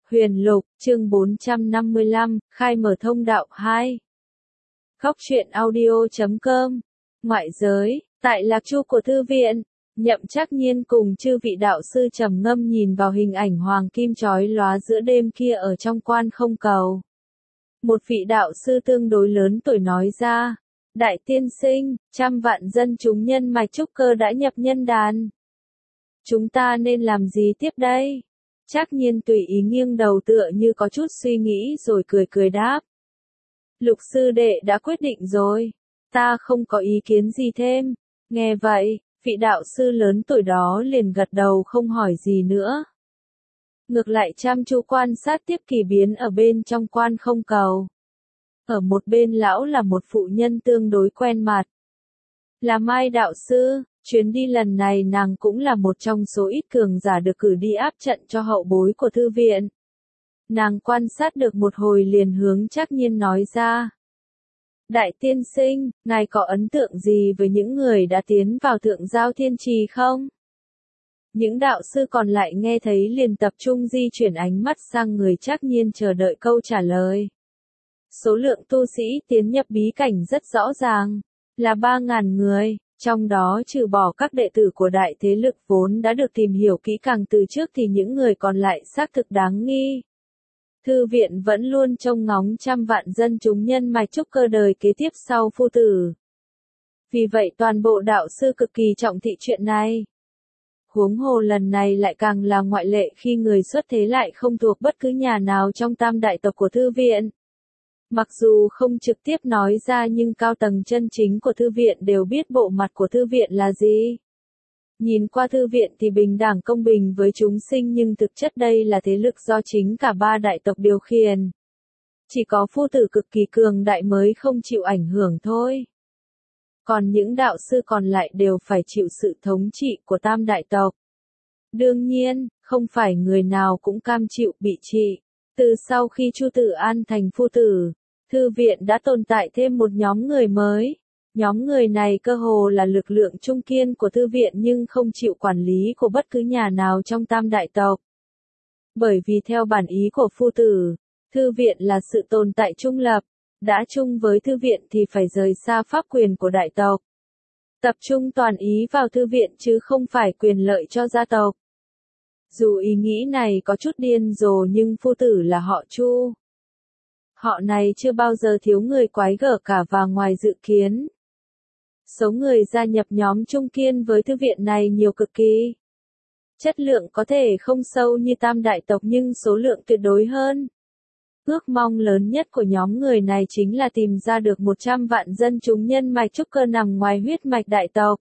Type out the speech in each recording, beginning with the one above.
Huyền Lục, chương 455, khai mở thông đạo 2. Góc truyện audio.com. Ngoại giới, tại lạc chu của thư viện, Nhậm Trác Nhiên cùng chư vị đạo sư trầm ngâm nhìn vào hình ảnh hoàng kim chói lóa giữa đêm kia ở trong quan không cầu. Một vị đạo sư tương đối lớn tuổi nói ra, đại tiên sinh, trăm vạn dân chúng nhân mạch trúc cơ đã nhập nhân đàn. Chúng ta nên làm gì tiếp đây? Trác Nhiên tùy ý nghiêng đầu tựa như có chút suy nghĩ rồi cười cười đáp. Lục sư đệ đã quyết định rồi, ta không có ý kiến gì thêm. Nghe vậy, vị đạo sư lớn tuổi đó liền gật đầu không hỏi gì nữa. Ngược lại chăm chú quan sát tiếp kỳ biến ở bên trong quan không cầu. Ở một bên lão là một phụ nhân tương đối quen mặt. Là Mai đạo sư, chuyến đi lần này nàng cũng là một trong số ít cường giả được cử đi áp trận cho hậu bối của thư viện. Nàng quan sát được một hồi liền hướng Trác Nhiên nói ra. Đại tiên sinh, ngài có ấn tượng gì với những người đã tiến vào Thượng Giao Thiên Trì không? Những đạo sư còn lại nghe thấy liền tập trung di chuyển ánh mắt sang người Trác Nhiên chờ đợi câu trả lời. Số lượng tu sĩ tiến nhập bí cảnh rất rõ ràng, là 3.000 người, trong đó trừ bỏ các đệ tử của đại thế lực vốn đã được tìm hiểu kỹ càng từ trước thì những người còn lại xác thực đáng nghi. Thư viện vẫn luôn trông ngóng trăm vạn dân chúng nhân mạch trúc cơ đời kế tiếp sau phu tử. Vì vậy toàn bộ đạo sư cực kỳ trọng thị chuyện này. Huống hồ lần này lại càng là ngoại lệ khi người xuất thế lại không thuộc bất cứ nhà nào trong tam đại tộc của thư viện. Mặc dù không trực tiếp nói ra nhưng cao tầng chân chính của thư viện đều biết bộ mặt của thư viện là gì. Nhìn qua thư viện thì bình đẳng công bình với chúng sinh nhưng thực chất đây là thế lực do chính cả ba đại tộc điều khiển. Chỉ có phu tử cực kỳ cường đại mới không chịu ảnh hưởng thôi. Còn những đạo sư còn lại đều phải chịu sự thống trị của tam đại tộc. Đương nhiên, không phải người nào cũng cam chịu bị trị. Từ sau khi Chu Tử An thành phu tử, thư viện đã tồn tại thêm một nhóm người mới. Nhóm người này cơ hồ là lực lượng trung kiên của thư viện nhưng không chịu quản lý của bất cứ nhà nào trong tam đại tộc. Bởi vì theo bản ý của phu tử, thư viện là sự tồn tại trung lập, đã chung với thư viện thì phải rời xa pháp quyền của đại tộc. Tập trung toàn ý vào thư viện chứ không phải quyền lợi cho gia tộc. Dù ý nghĩ này có chút điên rồ nhưng phu tử là họ Chu. Họ này chưa bao giờ thiếu người quái gở cả và ngoài dự kiến. Số người gia nhập nhóm trung kiên với thư viện này nhiều cực kỳ. Chất lượng có thể không sâu như tam đại tộc nhưng số lượng tuyệt đối hơn. Ước mong lớn nhất của nhóm người này chính là tìm ra được 100 vạn dân chúng nhân mạch trúc cơ nằm ngoài huyết mạch đại tộc.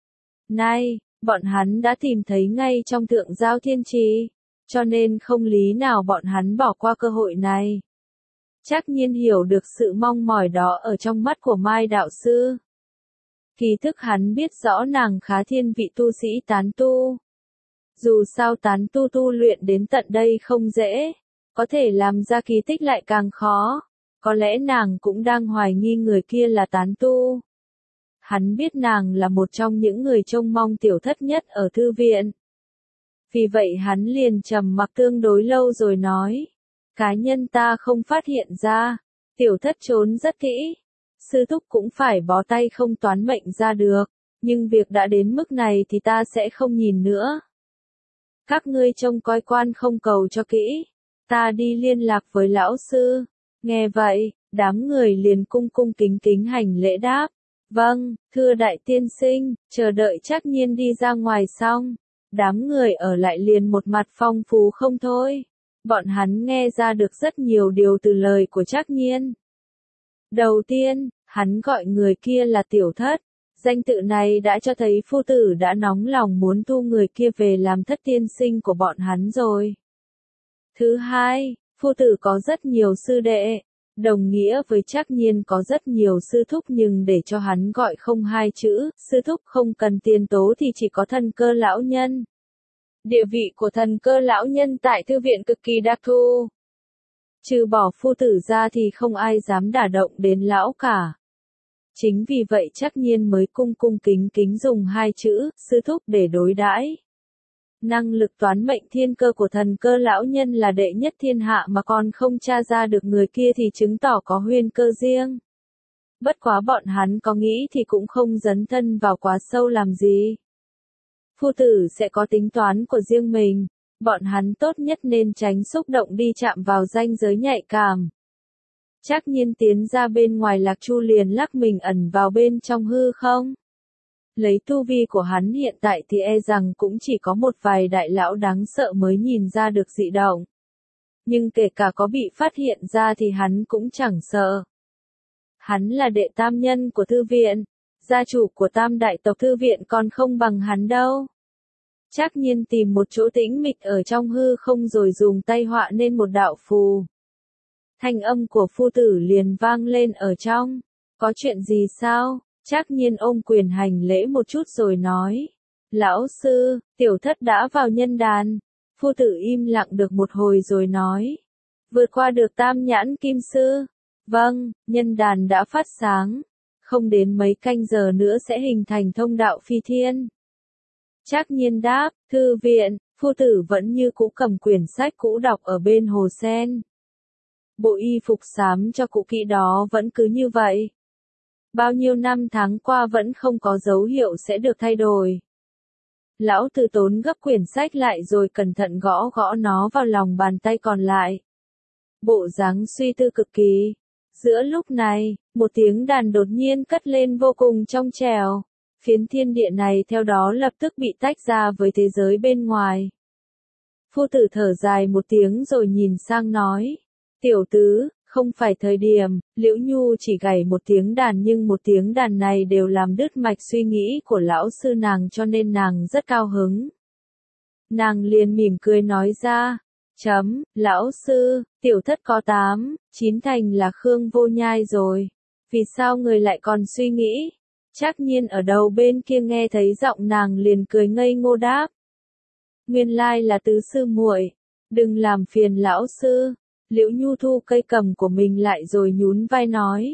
Nay, bọn hắn đã tìm thấy ngay trong Thượng Giao Thiên Trì, cho nên không lý nào bọn hắn bỏ qua cơ hội này. Trác Nhiên hiểu được sự mong mỏi đó ở trong mắt của Mai đạo sư. Kỳ thực hắn biết rõ nàng khá thiên vị tu sĩ tán tu. Dù sao tán tu tu luyện đến tận đây không dễ, có thể làm ra kỳ tích lại càng khó. Có lẽ nàng cũng đang hoài nghi người kia là tán tu. Hắn biết nàng là một trong những người trông mong tiểu thất nhất ở thư viện. Vì vậy hắn liền trầm mặc tương đối lâu rồi nói. Cá nhân ta không phát hiện ra, tiểu thất trốn rất kỹ. Sư thúc cũng phải bó tay không toán mệnh ra được, nhưng việc đã đến mức này thì ta sẽ không nhìn nữa. Các ngươi trông coi quan không cầu cho kỹ, ta đi liên lạc với lão sư. Nghe vậy, đám người liền cung cung kính kính hành lễ đáp. Vâng, thưa đại tiên sinh, chờ đợi Trác Nhiên đi ra ngoài xong. Đám người ở lại liền một mặt phong phú không thôi. Bọn hắn nghe ra được rất nhiều điều từ lời của Trác Nhiên. Đầu tiên, hắn gọi người kia là tiểu thất. Danh tự này đã cho thấy phu tử đã nóng lòng muốn thu người kia về làm thất tiên sinh của bọn hắn rồi. Thứ hai, phu tử có rất nhiều sư đệ. Đồng nghĩa với Trác Nhiên có rất nhiều sư thúc nhưng để cho hắn gọi không hai chữ, sư thúc không cần tiền tố thì chỉ có thần cơ lão nhân. Địa vị của thần cơ lão nhân tại thư viện cực kỳ đặc thù. Trừ bỏ phu tử ra thì không ai dám đả động đến lão cả. Chính vì vậy Trác Nhiên mới cung cung kính kính dùng hai chữ, sư thúc để đối đãi. Năng lực toán mệnh thiên cơ của thần cơ lão nhân là đệ nhất thiên hạ mà còn không tra ra được người kia thì chứng tỏ có huyền cơ riêng. Bất quá bọn hắn có nghĩ thì cũng không dấn thân vào quá sâu làm gì. Phu tử sẽ có tính toán của riêng mình, bọn hắn tốt nhất nên tránh xúc động đi chạm vào ranh giới nhạy cảm. Trác Nhiên tiến ra bên ngoài Lạc Chu liền lắc mình ẩn vào bên trong hư không. Lấy tu vi của hắn hiện tại thì e rằng cũng chỉ có một vài đại lão đáng sợ mới nhìn ra được dị động. Nhưng kể cả có bị phát hiện ra thì hắn cũng chẳng sợ. Hắn là đệ tam nhân của thư viện, gia chủ của tam đại tộc thư viện còn không bằng hắn đâu. Trác Nhiên tìm một chỗ tĩnh mịch ở trong hư không rồi dùng tay họa nên một đạo phù. Thanh âm của phu tử liền vang lên ở trong. Có chuyện gì sao? Trác Nhiên ôm quyền hành lễ một chút rồi nói. Lão sư, tiểu thất đã vào nhân đàn. Phu tử im lặng được một hồi rồi nói. Vượt qua được tam nhãn kim sư. Vâng, nhân đàn đã phát sáng. Không đến mấy canh giờ nữa sẽ hình thành thông đạo phi thiên. Trác Nhiên đáp, thư viện, phu tử vẫn như cũ cầm quyển sách cũ đọc ở bên hồ sen. Bộ y phục xám cho cũ kỹ đó vẫn cứ như vậy. Bao nhiêu năm tháng qua vẫn không có dấu hiệu sẽ được thay đổi. Lão Từ Tốn gấp quyển sách lại rồi cẩn thận gõ gõ nó vào lòng bàn tay còn lại. Bộ dáng suy tư cực kỳ. Giữa lúc này, một tiếng đàn đột nhiên cất lên vô cùng trong trẻo. Phiến thiên địa này theo đó lập tức bị tách ra với thế giới bên ngoài. Phu tử thở dài một tiếng rồi nhìn sang nói. Tiểu tứ, không phải thời điểm, Liễu Nhu chỉ gảy một tiếng đàn nhưng một tiếng đàn này đều làm đứt mạch suy nghĩ của lão sư nàng cho nên nàng rất cao hứng. Nàng liền mỉm cười nói ra. Lão sư, tiểu thất có 8, 9 thành là Khương Vô Nhai rồi. Vì sao người lại còn suy nghĩ? Trác Nhiên ở đầu bên kia nghe thấy giọng nàng liền cười ngây ngô đáp. Nguyên lai là tứ sư muội, đừng làm phiền lão sư. Liễu Nhu thu cây cầm của mình lại rồi nhún vai nói.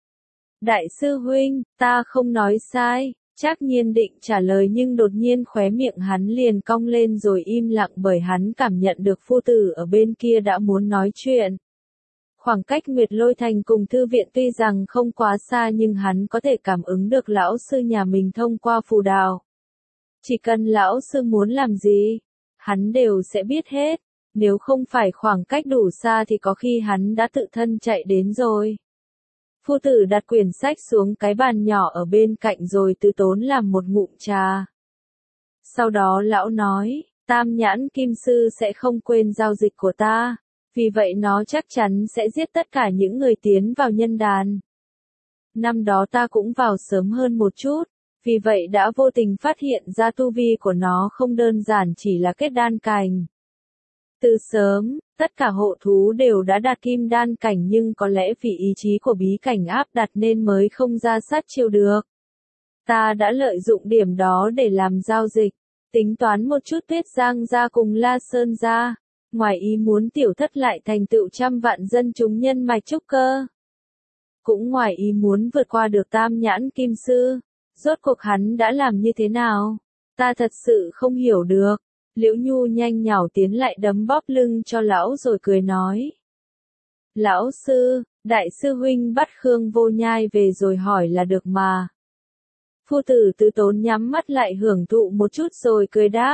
Đại sư huynh, ta không nói sai. Trác Nhiên định trả lời nhưng đột nhiên khóe miệng hắn liền cong lên rồi im lặng bởi hắn cảm nhận được phu tử ở bên kia đã muốn nói chuyện. Khoảng cách Nguyệt Lôi Thành cùng thư viện tuy rằng không quá xa nhưng hắn có thể cảm ứng được lão sư nhà mình thông qua phù đào. Chỉ cần lão sư muốn làm gì, hắn đều sẽ biết hết. Nếu không phải khoảng cách đủ xa thì có khi hắn đã tự thân chạy đến rồi. Phu tử đặt quyển sách xuống cái bàn nhỏ ở bên cạnh rồi Từ Tốn làm một ngụm trà. Sau đó lão nói, tam nhãn kim sư sẽ không quên giao dịch của ta. Vì vậy nó chắc chắn sẽ giết tất cả những người tiến vào nhân đàn. Năm đó ta cũng vào sớm hơn một chút, vì vậy đã vô tình phát hiện ra tu vi của nó không đơn giản chỉ là kết đan cảnh. Từ sớm, tất cả hộ thú đều đã đạt kim đan cảnh nhưng có lẽ vì ý chí của bí cảnh áp đặt nên mới không ra sát chiêu được. Ta đã lợi dụng điểm đó để làm giao dịch, tính toán một chút Tuyết Giang gia cùng La Sơn gia. Ngoài ý muốn tiểu thất lại thành tựu trăm vạn dân chúng nhân mạch trúc cơ. Cũng ngoài ý muốn vượt qua được tam nhãn kim sư. Rốt cuộc hắn đã làm như thế nào? Ta thật sự không hiểu được. Liễu Nhu nhanh nhảu tiến lại đấm bóp lưng cho lão rồi cười nói. Lão sư, đại sư huynh bắt Khương Vô Nhai về rồi hỏi là được mà. Phu tử Từ Tốn nhắm mắt lại hưởng thụ một chút rồi cười đáp.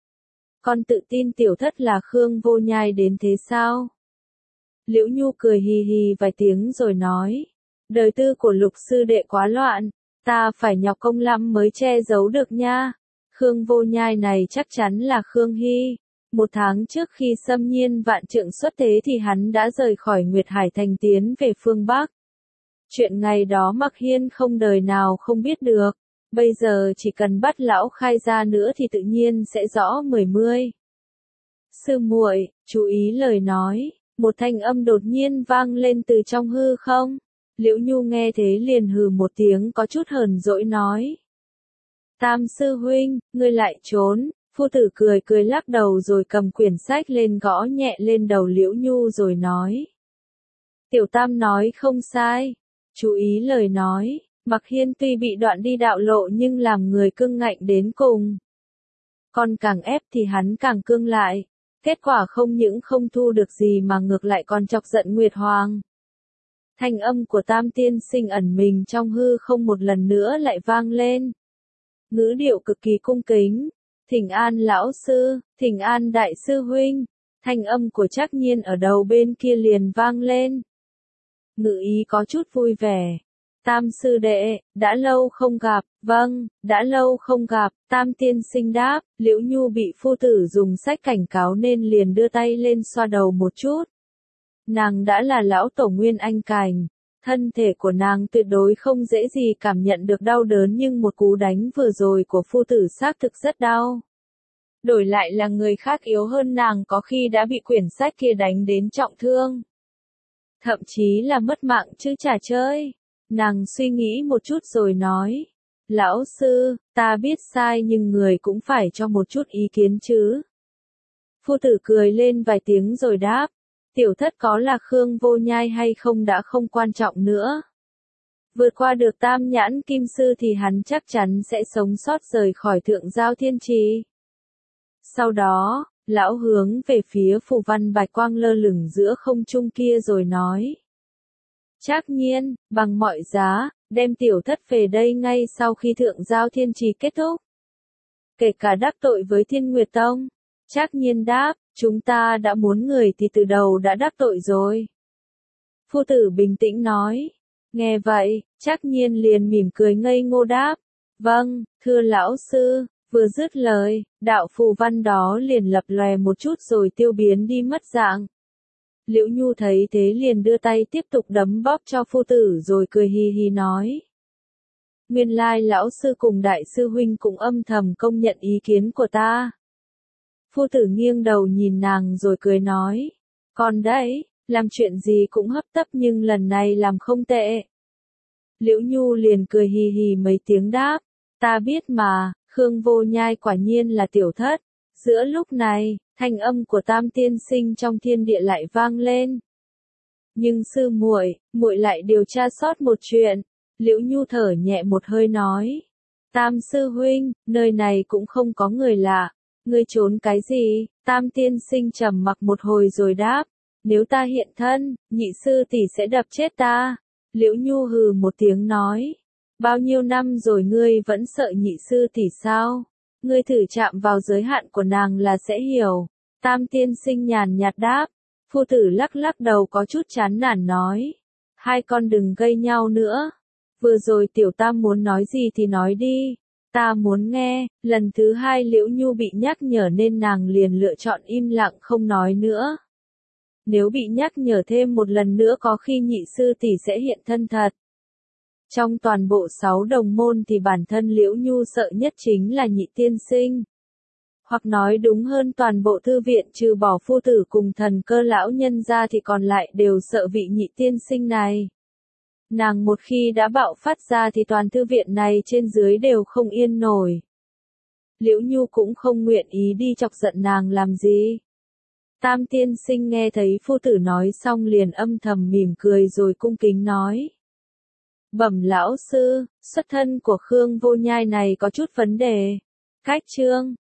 Con tự tin tiểu thất là Khương Vô Nhai đến thế sao? Liễu Nhu cười hì hì vài tiếng rồi nói. Đời tư của Lục sư đệ quá loạn, ta phải nhọc công lắm mới che giấu được nha. Khương Vô Nhai này chắc chắn là Khương Hy. 1 tháng trước khi Xâm Nhiên Vạn Trượng xuất thế thì hắn đã rời khỏi Nguyệt Hải Thành tiến về phương Bắc. Chuyện ngày đó Mặc Hiên không đời nào không biết được. Bây giờ chỉ cần bắt lão khai ra nữa thì tự nhiên sẽ rõ mười. Sư muội, chú ý lời nói. Một thanh âm đột nhiên vang lên từ trong hư không. Liễu Nhu nghe thế liền hừ một tiếng có chút hờn dỗi nói. Tam sư huynh, ngươi lại trốn. Phu tử cười cười lắc đầu rồi cầm quyển sách lên gõ nhẹ lên đầu Liễu Nhu rồi nói. Tiểu Tam nói không sai. Chú ý lời nói. Mặc Hiên tuy bị đoạn đi đạo lộ nhưng làm người cưng ngạnh đến cùng. Con càng ép thì hắn càng cương lại. Kết quả không những không thu được gì mà ngược lại còn chọc giận Nguyệt Hoàng. Thanh âm của Tam tiên sinh ẩn mình trong hư không một lần nữa lại vang lên. Ngữ điệu cực kỳ cung kính. Thỉnh an lão sư, thỉnh an đại sư huynh. Thanh âm của Trác Nhiên ở đầu bên kia liền vang lên. Ngữ ý có chút vui vẻ. Tam sư đệ, đã lâu không gặp, vâng, đã lâu không gặp, Tam tiên sinh đáp, Liễu Nhu bị phu tử dùng sách cảnh cáo nên liền đưa tay lên xoa đầu một chút. Nàng đã là lão tổ nguyên anh cảnh, thân thể của nàng tuyệt đối không dễ gì cảm nhận được đau đớn nhưng một cú đánh vừa rồi của phu tử xác thực rất đau. Đổi lại là người khác yếu hơn nàng có khi đã bị quyển sách kia đánh đến trọng thương. Thậm chí là mất mạng chứ chả chơi. Nàng suy nghĩ một chút rồi nói. Lão sư, ta biết sai nhưng người cũng phải cho một chút ý kiến chứ. Phu tử cười lên vài tiếng rồi đáp. Tiểu thất có là Khương Vô Nhai hay không đã không quan trọng nữa. Vượt qua được Tam Nhãn Kim Sư thì hắn chắc chắn sẽ sống sót rời khỏi Thượng Giao Thiên Trì. Sau đó, lão hướng về phía phù văn bạch quang lơ lửng giữa không trung kia rồi nói. Trác Nhiên, bằng mọi giá, đem tiểu thất về đây ngay sau khi Thượng Giao Thiên Trì kết thúc. Kể cả đắc tội với Thiên Nguyệt Tông. Trác Nhiên đáp, chúng ta đã muốn người thì từ đầu đã đắc tội rồi. Phu tử bình tĩnh nói. Nghe vậy, Trác Nhiên liền mỉm cười ngây ngô đáp. Vâng, thưa lão sư. Vừa dứt lời, đạo phù văn đó liền lập lòe một chút rồi tiêu biến đi mất dạng. Liễu Nhu thấy thế liền đưa tay tiếp tục đấm bóp cho phu tử rồi cười hì hì nói. Nguyên lai lão sư cùng đại sư huynh cũng âm thầm công nhận ý kiến của ta. Phu tử nghiêng đầu nhìn nàng rồi cười nói. Còn đấy, làm chuyện gì cũng hấp tấp nhưng lần này làm không tệ. Liễu Nhu liền cười hì hì mấy tiếng đáp. Ta biết mà. Khương Vô Nhai quả nhiên là tiểu thất. Giữa lúc này, thanh âm của Tam tiên sinh trong thiên địa lại vang lên. Nhưng sư muội, muội lại điều tra sót một chuyện. Liễu Nhu thở nhẹ một hơi nói. Tam sư huynh, nơi này cũng không có người lạ. Ngươi trốn cái gì? Tam tiên sinh trầm mặc một hồi rồi đáp. Nếu ta hiện thân, nhị sư tỷ sẽ đập chết ta. Liễu Nhu hừ một tiếng nói. Bao nhiêu năm rồi ngươi vẫn sợ nhị sư tỷ sao? Ngươi thử chạm vào giới hạn của nàng là sẽ hiểu. Tam tiên sinh nhàn nhạt đáp. Phu tử lắc lắc đầu có chút chán nản nói. Hai con đừng gây nhau nữa. Vừa rồi tiểu tam muốn nói gì thì nói đi. Ta muốn nghe. Lần thứ hai Liễu Nhu bị nhắc nhở nên nàng liền lựa chọn im lặng không nói nữa. Nếu bị nhắc nhở thêm một lần nữa có khi nhị sư tỷ sẽ hiện thân thật. Trong toàn bộ 6 đồng môn thì bản thân Liễu Nhu sợ nhất chính là nhị tiên sinh. Hoặc nói đúng hơn toàn bộ thư viện trừ bỏ phu tử cùng thần cơ lão nhân ra thì còn lại đều sợ vị nhị tiên sinh này. Nàng một khi đã bạo phát ra thì toàn thư viện này trên dưới đều không yên nổi. Liễu Nhu cũng không nguyện ý đi chọc giận nàng làm gì. Tam tiên sinh nghe thấy phu tử nói xong liền âm thầm mỉm cười rồi cung kính nói. Bẩm lão sư, xuất thân của Khương Vô Nhai này có chút vấn đề. Cách chương